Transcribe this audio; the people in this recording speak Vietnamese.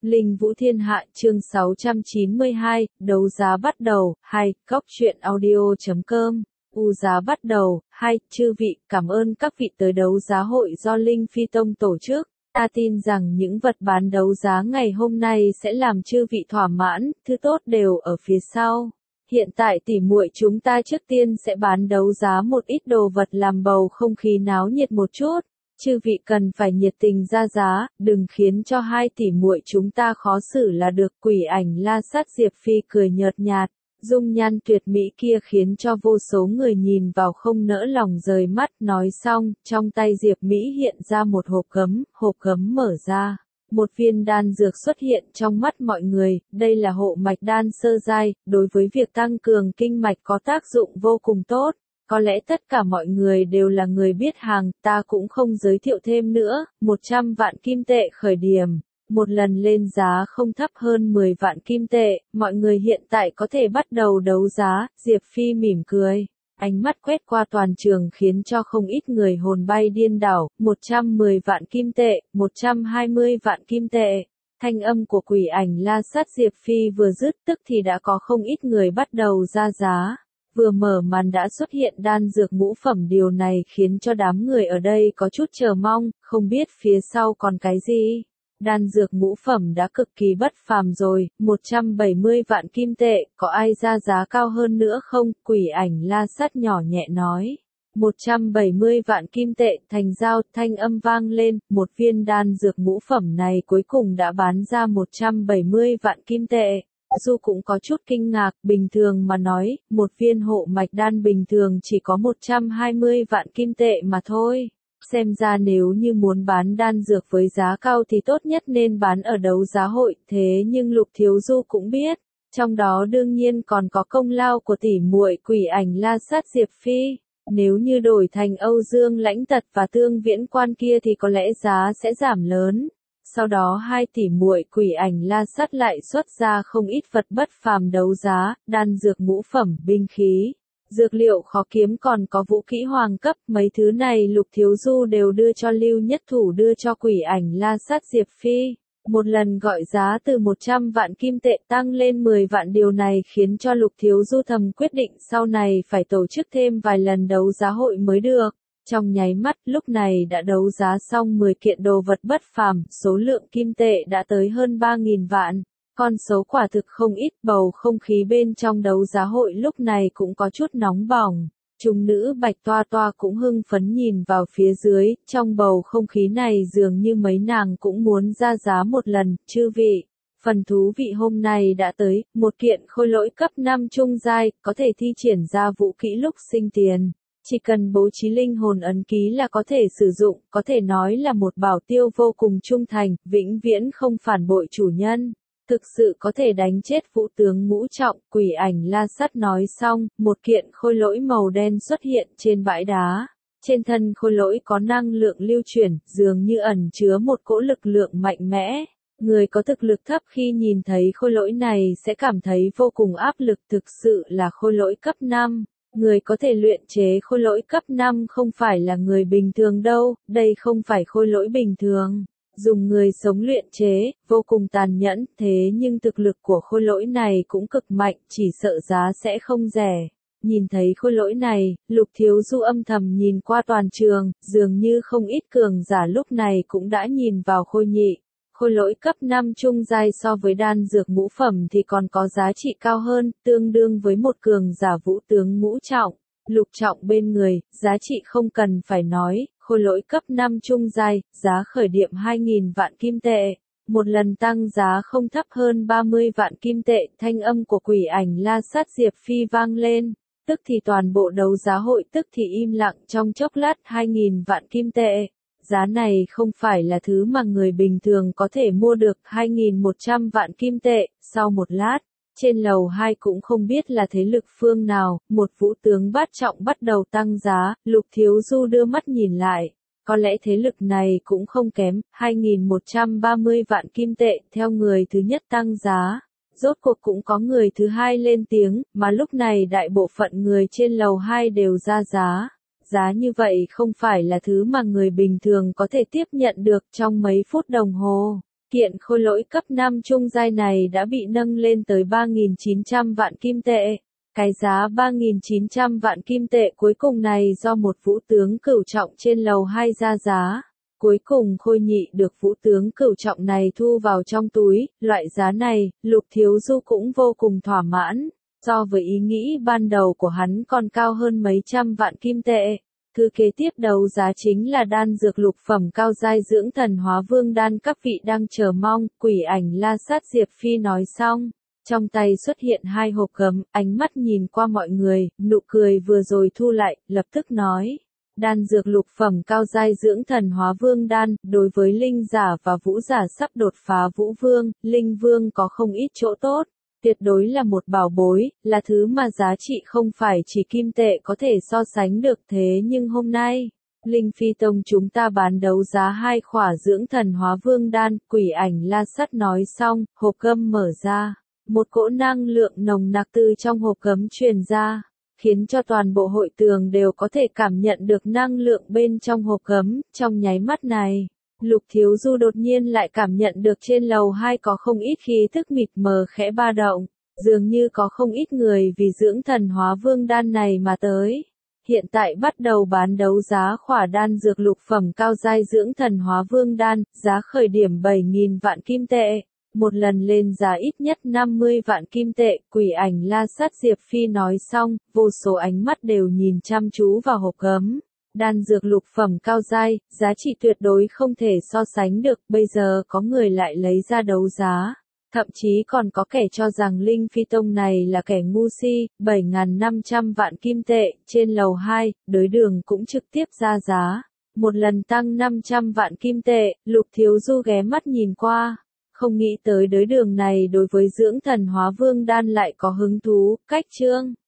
Linh Vũ Thiên Hạ chương 692, đấu giá bắt đầu, 2, góc truyện audio.com, giá bắt đầu, 2, chư vị, cảm ơn các vị tới đấu giá hội do Linh Phi Tông tổ chức. Ta tin rằng những vật bán đấu giá ngày hôm nay sẽ làm chư vị thỏa mãn, thứ tốt đều ở phía sau. Hiện tại tỉ muội chúng ta trước tiên sẽ bán đấu giá một ít đồ vật làm bầu không khí náo nhiệt một chút. Chư vị cần phải nhiệt tình ra giá, đừng khiến cho hai tỷ muội chúng ta khó xử là được. Quỷ ảnh La Sát Diệp Phi cười nhợt nhạt, dung nhan tuyệt mỹ kia khiến cho vô số người nhìn vào không nỡ lòng rời mắt. Nói xong, trong tay Diệp Mỹ hiện ra một hộp gấm mở ra. Một viên đan dược xuất hiện trong mắt mọi người, đây là hộ mạch đan sơ giai, đối với việc tăng cường kinh mạch có tác dụng vô cùng tốt. Có lẽ tất cả mọi người đều là người biết hàng, ta cũng không giới thiệu thêm nữa. 100 vạn kim tệ khởi điểm, một lần lên giá không thấp hơn 10 vạn kim tệ, mọi người hiện tại có thể bắt đầu đấu giá. Diệp Phi mỉm cười, ánh mắt quét qua toàn trường khiến cho không ít người hồn bay điên đảo. 110 vạn kim tệ, 120 vạn kim tệ. Thanh âm của quỷ ảnh La Sát Diệp Phi vừa dứt tức thì đã có không ít người bắt đầu ra giá. Vừa mở màn đã xuất hiện đan dược ngũ phẩm, điều này khiến cho đám người ở đây có chút chờ mong, không biết phía sau còn cái gì. Đan dược ngũ phẩm đã cực kỳ bất phàm rồi, 170 vạn kim tệ, có ai ra giá cao hơn nữa không? Quỷ ảnh La Sát nhỏ nhẹ nói. 170 vạn kim tệ, thành giao, thanh âm vang lên, một viên đan dược ngũ phẩm này cuối cùng đã bán ra 170 vạn kim tệ. Du cũng có chút kinh ngạc, bình thường mà nói, một viên hộ mạch đan bình thường chỉ có 120 vạn kim tệ mà thôi. Xem ra nếu như muốn bán đan dược với giá cao thì tốt nhất nên bán ở đấu giá hội, thế nhưng Lục Thiếu Du cũng biết, trong đó đương nhiên còn có công lao của tỷ muội quỷ ảnh La Sát Diệp Phi. Nếu như đổi thành Âu Dương Lãnh Tật và Tương Viễn Quan kia thì có lẽ giá sẽ giảm lớn. Sau đó hai tỷ muội quỷ ảnh La Sát lại xuất ra không ít vật bất phàm đấu giá, đan dược ngũ phẩm, binh khí, dược liệu khó kiếm, còn có vũ kỹ hoàng cấp. Mấy thứ này Lục Thiếu Du đều đưa cho Lưu Nhất Thủ, đưa cho quỷ ảnh La Sát Diệp Phi. Một lần gọi giá từ 100 vạn kim tệ tăng lên 10 vạn, điều này khiến cho Lục Thiếu Du thầm quyết định sau này phải tổ chức thêm vài lần đấu giá hội mới được. Trong nháy mắt, lúc này đã đấu giá xong 10 kiện đồ vật bất phàm, số lượng kim tệ đã tới hơn 3.000 vạn. Con số quả thực không ít, bầu không khí bên trong đấu giá hội lúc này cũng có chút nóng bỏng. Chúng nữ Bạch Toa Toa cũng hưng phấn nhìn vào phía dưới, trong bầu không khí này dường như mấy nàng cũng muốn ra giá một lần. Chư vị, phần thú vị hôm nay đã tới, một kiện khôi lỗi cấp 5 trung giai, có thể thi triển ra vũ kỹ lúc sinh tiền. Chỉ cần bố trí linh hồn ấn ký là có thể sử dụng, có thể nói là một bảo tiêu vô cùng trung thành, vĩnh viễn không phản bội chủ nhân. Thực sự có thể đánh chết vũ tướng ngũ trọng. Quỷ ảnh La Sát nói xong, một kiện khôi lỗi màu đen xuất hiện trên bãi đá. Trên thân khôi lỗi có năng lượng lưu chuyển, dường như ẩn chứa một cỗ lực lượng mạnh mẽ. Người có thực lực thấp khi nhìn thấy khôi lỗi này sẽ cảm thấy vô cùng áp lực, thực sự là khôi lỗi cấp 5. Người có thể luyện chế khôi lỗi cấp 5 không phải là người bình thường đâu, đây không phải khôi lỗi bình thường. Dùng người sống luyện chế, vô cùng tàn nhẫn, thế nhưng thực lực của khôi lỗi này cũng cực mạnh, chỉ sợ giá sẽ không rẻ. Nhìn thấy khôi lỗi này, Lục Thiếu Du âm thầm nhìn qua toàn trường, dường như không ít cường giả lúc này cũng đã nhìn vào khôi nhị. Khôi lỗi cấp 5 trung giai so với đan dược ngũ phẩm thì còn có giá trị cao hơn, tương đương với một cường giả vũ tướng ngũ trọng, lục trọng bên người, giá trị không cần phải nói. Khôi lỗi cấp 5 trung giai, giá khởi điểm 2.000 vạn kim tệ, một lần tăng giá không thấp hơn 30 vạn kim tệ. Thanh âm của quỷ ảnh La Sát Diệp Phi vang lên, tức thì toàn bộ đấu giá hội tức thì im lặng trong chốc lát. 2.000 vạn kim tệ, giá này không phải là thứ mà người bình thường có thể mua được. 2.100 vạn kim tệ, sau một lát, trên lầu 2 cũng không biết là thế lực phương nào, một vũ tướng bát trọng bắt đầu tăng giá. Lục Thiếu Du đưa mắt nhìn lại, có lẽ thế lực này cũng không kém. 2.130 vạn kim tệ, theo người thứ nhất tăng giá, rốt cuộc cũng có người thứ hai lên tiếng, mà lúc này đại bộ phận người trên lầu 2 đều ra giá. Giá như vậy không phải là thứ mà người bình thường có thể tiếp nhận được. Trong mấy phút đồng hồ, Kiện khôi lỗi cấp 5 trung giai này đã bị nâng lên tới 3.900 vạn kim tệ. Cái giá 3.900 vạn kim tệ cuối cùng này do một vũ tướng cửu trọng trên lầu 2 ra giá. Cuối cùng Khôi Nhị được vũ tướng cửu trọng này thu vào trong túi, loại giá này, Lục Thiếu Du cũng vô cùng thỏa mãn, so với ý nghĩ ban đầu của hắn còn cao hơn mấy trăm vạn kim tệ. Thứ kế tiếp đấu giá chính là đan dược lục phẩm cao giai dưỡng thần hóa vương đan, các vị đang chờ mong. Quỷ Ảnh La Sát Diệp Phi nói xong, trong tay xuất hiện 2 hộp gấm, ánh mắt nhìn qua mọi người, nụ cười vừa rồi thu lại, lập tức nói. Đan dược lục phẩm cao giai dưỡng thần hóa vương đan, đối với linh giả và vũ giả sắp đột phá vũ vương, linh vương có không ít chỗ tốt. Tuyệt đối là một bảo bối, là thứ mà giá trị không phải chỉ kim tệ có thể so sánh được. Thế nhưng hôm nay, Linh Phi Tông chúng ta bán đấu giá 2 khỏa dưỡng thần hóa vương đan. Quỷ Ảnh La Sắt nói xong, hộp gấm mở ra. Một cỗ năng lượng nồng nặc từ trong hộp gấm truyền ra, khiến cho toàn bộ hội tường đều có thể cảm nhận được năng lượng bên trong hộp gấm. Trong nháy mắt này, Lục Thiếu Du đột nhiên lại cảm nhận được trên lầu 2 có không ít khí thức mịt mờ khẽ ba động, dường như có không ít người vì dưỡng thần hóa vương đan này mà tới. Hiện tại bắt đầu bán đấu giá khỏa đan dược lục phẩm cao giai dưỡng thần hóa vương đan, giá khởi điểm 7.000 vạn kim tệ, một lần lên giá ít nhất 50 vạn kim tệ. Quỷ Ảnh La Sát Diệp Phi nói xong, vô số ánh mắt đều nhìn chăm chú vào hộp gấm. Đan dược lục phẩm cao giai, giá trị tuyệt đối không thể so sánh được, bây giờ có người lại lấy ra đấu giá. Thậm chí còn có kẻ cho rằng Linh Phi Tông này là kẻ ngu si. 7.500 vạn kim tệ, trên lầu 2, đối đường cũng trực tiếp ra giá. Một lần tăng 500 vạn kim tệ. Lục Thiếu Du ghé mắt nhìn qua, không nghĩ tới đối đường này đối với dưỡng thần hóa vương đan lại có hứng thú. Cách chương